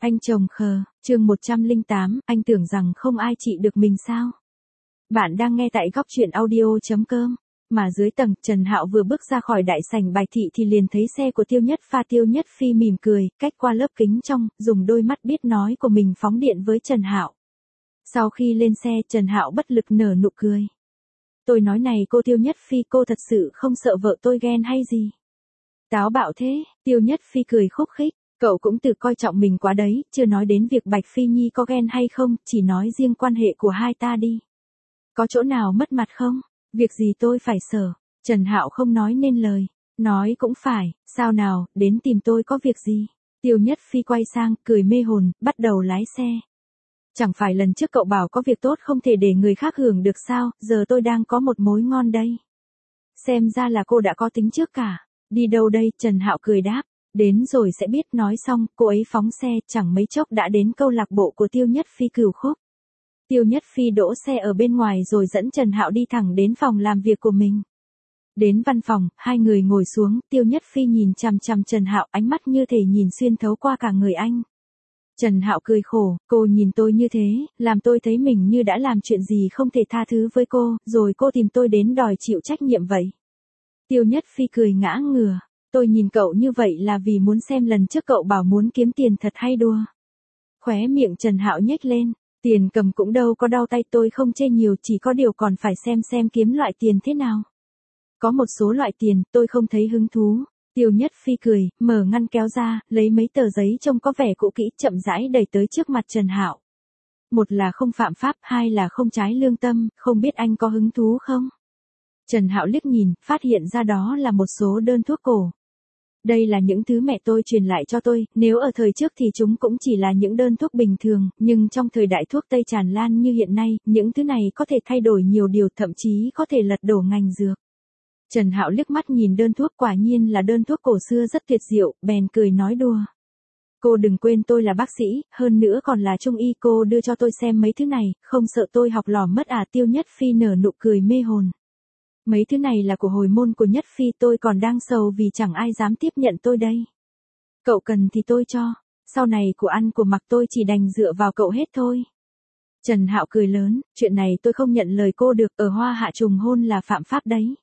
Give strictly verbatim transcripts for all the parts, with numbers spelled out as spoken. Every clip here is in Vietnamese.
Anh chồng khờ, chương một trăm lẻ tám, anh tưởng rằng không ai trị được mình sao? Bạn đang nghe tại góc truyện audio.com. Mà dưới tầng, Trần Hạo vừa bước ra khỏi đại sảnh bài thị thì liền thấy xe của Tiêu Nhất Pha. Tiêu Nhất Phi mỉm cười, cách qua lớp kính trong, dùng đôi mắt biết nói của mình phóng điện với Trần Hạo. Sau khi lên xe, Trần Hạo bất lực nở nụ cười. Tôi nói này cô Tiêu Nhất Phi, cô thật sự không sợ vợ tôi ghen hay gì? Táo bạo thế, Tiêu Nhất Phi cười khúc khích. Cậu cũng tự coi trọng mình quá đấy, chưa nói đến việc Bạch Phi Nhi có ghen hay không, chỉ nói riêng quan hệ của hai ta đi. Có chỗ nào mất mặt không? Việc gì tôi phải sợ? Trần Hạo không nói nên lời. Nói cũng phải, sao nào, đến tìm tôi có việc gì? Tiêu Nhất Phi quay sang, cười mê hồn, bắt đầu lái xe. Chẳng phải lần trước cậu bảo có việc tốt không thể để người khác hưởng được sao, giờ tôi đang có một mối ngon đây. Xem ra là cô đã có tính trước cả. Đi đâu đây? Trần Hạo cười đáp. Đến rồi sẽ biết. Nói xong, cô ấy phóng xe, chẳng mấy chốc đã đến câu lạc bộ của Tiêu Nhất Phi Cửu Khúc. Tiêu Nhất Phi đỗ xe ở bên ngoài rồi dẫn Trần Hạo đi thẳng đến phòng làm việc của mình. Đến văn phòng, hai người ngồi xuống, Tiêu Nhất Phi nhìn chằm chằm Trần Hạo, ánh mắt như thể nhìn xuyên thấu qua cả người anh. Trần Hạo cười khổ, cô nhìn tôi như thế, làm tôi thấy mình như đã làm chuyện gì không thể tha thứ với cô, rồi cô tìm tôi đến đòi chịu trách nhiệm vậy. Tiêu Nhất Phi cười ngã ngửa. Tôi nhìn cậu như vậy là vì muốn xem lần trước cậu bảo muốn kiếm tiền thật hay đùa. Khóe miệng Trần Hạo nhếch lên, tiền cầm cũng đâu có đau tay, tôi không chê nhiều, chỉ có điều còn phải xem xem kiếm loại tiền thế nào. Có một số loại tiền, tôi không thấy hứng thú. Tiêu Nhất Phi cười, mở ngăn kéo ra, lấy mấy tờ giấy trông có vẻ cũ kỹ, chậm rãi đẩy tới trước mặt Trần Hạo. Một là không phạm pháp, hai là không trái lương tâm, không biết anh có hứng thú không? Trần Hạo liếc nhìn, phát hiện ra đó là một số đơn thuốc cổ. Đây là những thứ mẹ tôi truyền lại cho tôi, nếu ở thời trước thì chúng cũng chỉ là những đơn thuốc bình thường, nhưng trong thời đại thuốc Tây tràn lan như hiện nay, những thứ này có thể thay đổi nhiều điều, thậm chí có thể lật đổ ngành dược. Trần Hạo liếc mắt nhìn đơn thuốc, quả nhiên là đơn thuốc cổ xưa rất tuyệt diệu, bèn cười nói đùa. Cô đừng quên tôi là bác sĩ, hơn nữa còn là trung y, cô đưa cho tôi xem mấy thứ này, không sợ tôi học lỏm mất à? Tiêu Nhất Phi nở nụ cười mê hồn. Mấy thứ này là của hồi môn của Nhất Phi, tôi còn đang sầu vì chẳng ai dám tiếp nhận tôi đây. Cậu cần thì tôi cho, sau này của ăn của mặc tôi chỉ đành dựa vào cậu hết thôi. Trần Hạo cười lớn, chuyện này tôi không nhận lời cô được, ở Hoa Hạ trùng hôn là phạm pháp đấy.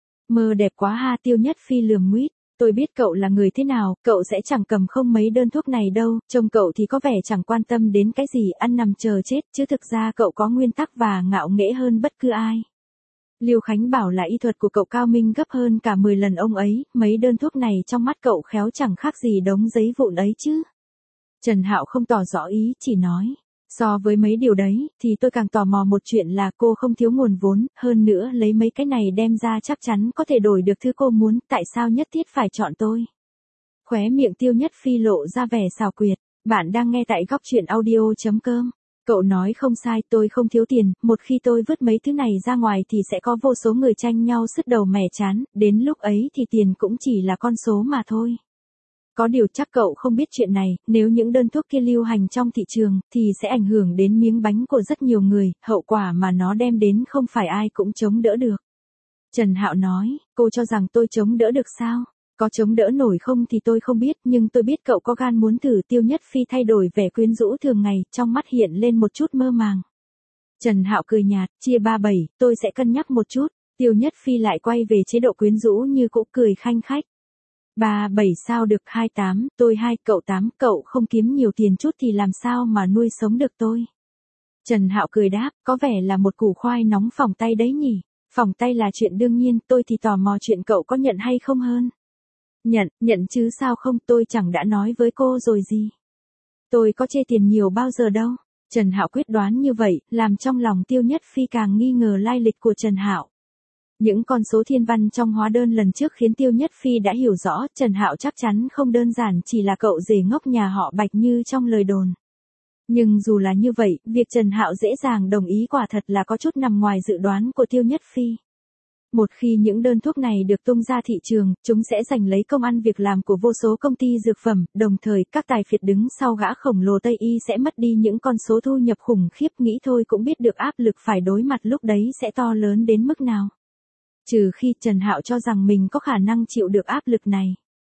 Mơ đẹp quá ha. Tiêu Nhất Phi lườm nguýt, tôi biết cậu là người thế nào, cậu sẽ chẳng cầm không mấy đơn thuốc này đâu, trông cậu thì có vẻ chẳng quan tâm đến cái gì, ăn nằm chờ chết, chứ thực ra cậu có nguyên tắc và ngạo nghễ hơn bất cứ ai. Lưu Khánh bảo là y thuật của cậu cao minh gấp hơn cả mười lần ông ấy, mấy đơn thuốc này trong mắt cậu khéo chẳng khác gì đống giấy vụn ấy chứ. Trần Hạo không tỏ rõ ý, chỉ nói, so với mấy điều đấy, thì tôi càng tò mò một chuyện là cô không thiếu nguồn vốn, hơn nữa lấy mấy cái này đem ra chắc chắn có thể đổi được thứ cô muốn, tại sao nhất thiết phải chọn tôi? Khóe miệng Tiêu Nhất Phi lộ ra vẻ xảo quyệt. Bạn đang nghe tại góc truyện audio.com. Cậu nói không sai, tôi không thiếu tiền, một khi tôi vứt mấy thứ này ra ngoài thì sẽ có vô số người tranh nhau sứt đầu mẻ chán, đến lúc ấy thì tiền cũng chỉ là con số mà thôi. Có điều chắc cậu không biết chuyện này, nếu những đơn thuốc kia lưu hành trong thị trường, thì sẽ ảnh hưởng đến miếng bánh của rất nhiều người, hậu quả mà nó đem đến không phải ai cũng chống đỡ được. Trần Hạo nói, cô cho rằng tôi chống đỡ được sao? Có chống đỡ nổi không thì tôi không biết, nhưng tôi biết cậu có gan muốn thử. Tiêu Nhất Phi thay đổi vẻ quyến rũ thường ngày, trong mắt hiện lên một chút mơ màng. Trần Hạo cười nhạt, chia ba bảy, tôi sẽ cân nhắc một chút. Tiêu Nhất Phi lại quay về chế độ quyến rũ như cũ, cười khanh khách. Ba bảy sao được? Hai tám, tôi hai, cậu tám, cậu không kiếm nhiều tiền chút thì làm sao mà nuôi sống được tôi? Trần Hạo cười đáp, có vẻ là một củ khoai nóng phỏng tay đấy nhỉ. Phỏng tay là chuyện đương nhiên, tôi thì tò mò chuyện cậu có nhận hay không hơn. Nhận, nhận chứ sao không, tôi chẳng đã nói với cô rồi gì. Tôi có chê tiền nhiều bao giờ đâu. Trần Hạo quyết đoán như vậy, làm trong lòng Tiêu Nhất Phi càng nghi ngờ lai lịch của Trần Hạo. Những con số thiên văn trong hóa đơn lần trước khiến Tiêu Nhất Phi đã hiểu rõ, Trần Hạo chắc chắn không đơn giản chỉ là cậu rể ngốc nhà họ Bạch như trong lời đồn. Nhưng dù là như vậy, việc Trần Hạo dễ dàng đồng ý quả thật là có chút nằm ngoài dự đoán của Tiêu Nhất Phi. Một khi những đơn thuốc này được tung ra thị trường, chúng sẽ giành lấy công ăn việc làm của vô số công ty dược phẩm, đồng thời các tài phiệt đứng sau gã khổng lồ Tây Y sẽ mất đi những con số thu nhập khủng khiếp, nghĩ thôi cũng biết được áp lực phải đối mặt lúc đấy sẽ to lớn đến mức nào. Trừ khi Trần Hạo cho rằng mình có khả năng chịu được áp lực này.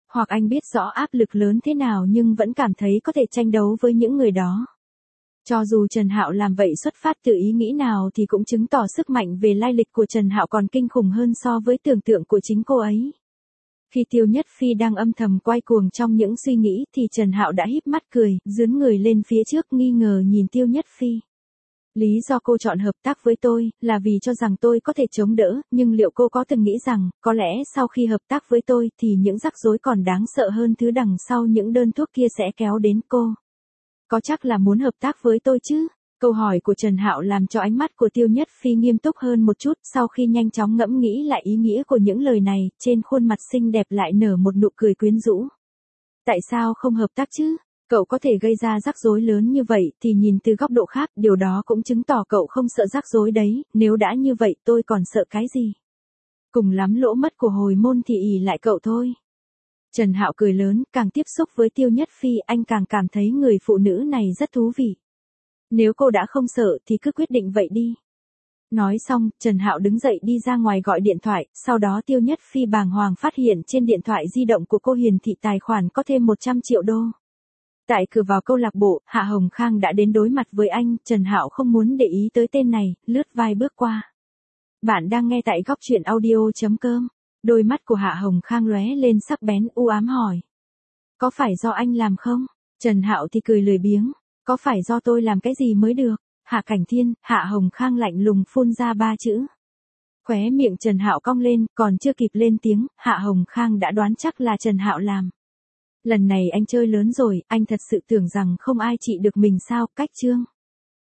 Hoặc anh biết rõ áp lực lớn thế nào nhưng vẫn cảm thấy có thể tranh đấu với những người đó. Cho dù Trần Hạo làm vậy xuất phát từ ý nghĩ nào thì cũng chứng tỏ sức mạnh về lai lịch của Trần Hạo còn kinh khủng hơn so với tưởng tượng của chính cô ấy. Khi Tiêu Nhất Phi đang âm thầm quay cuồng trong những suy nghĩ thì Trần Hạo đã híp mắt cười, dướn người lên phía trước nghi ngờ nhìn Tiêu Nhất Phi. Lý do cô chọn hợp tác với tôi là vì cho rằng tôi có thể chống đỡ, nhưng liệu cô có từng nghĩ rằng, có lẽ sau khi hợp tác với tôi thì những rắc rối còn đáng sợ hơn thứ đằng sau những đơn thuốc kia sẽ kéo đến cô? Có chắc là muốn hợp tác với tôi chứ? Câu hỏi của Trần Hạo làm cho ánh mắt của Tiêu Nhất Phi nghiêm túc hơn một chút, sau khi nhanh chóng ngẫm nghĩ lại ý nghĩa của những lời này, trên khuôn mặt xinh đẹp lại nở một nụ cười quyến rũ. Tại sao không hợp tác chứ? Cậu có thể gây ra rắc rối lớn như vậy thì nhìn từ góc độ khác, điều đó cũng chứng tỏ cậu không sợ rắc rối đấy, nếu đã như vậy tôi còn sợ cái gì? Cùng lắm lỗ mất của hồi môn thì ỷ lại cậu thôi. Trần Hạo cười lớn, càng tiếp xúc với Tiêu Nhất Phi anh càng cảm thấy người phụ nữ này rất thú vị. Nếu cô đã không sợ thì cứ quyết định vậy đi. Nói xong, Trần Hạo đứng dậy đi ra ngoài gọi điện thoại, sau đó Tiêu Nhất Phi bàng hoàng phát hiện trên điện thoại di động của cô hiển thị tài khoản có thêm một trăm triệu đô. Tại cửa vào câu lạc bộ, Hạ Hồng Khang đã đến đối mặt với anh, Trần Hạo không muốn để ý tới tên này, lướt vai bước qua. Bạn đang nghe tại góc truyện audio chấm com. Đôi mắt của Hạ Hồng Khang lóe lên sắc bén u ám hỏi. Có phải do anh làm không? Trần Hạo thì cười lười biếng. Có phải do tôi làm cái gì mới được? Hạ Cảnh Thiên, Hạ Hồng Khang lạnh lùng phun ra ba chữ. Khóe miệng Trần Hạo cong lên, còn chưa kịp lên tiếng, Hạ Hồng Khang đã đoán chắc là Trần Hạo làm. Lần này anh chơi lớn rồi, anh thật sự tưởng rằng không ai trị được mình sao? Cách chương.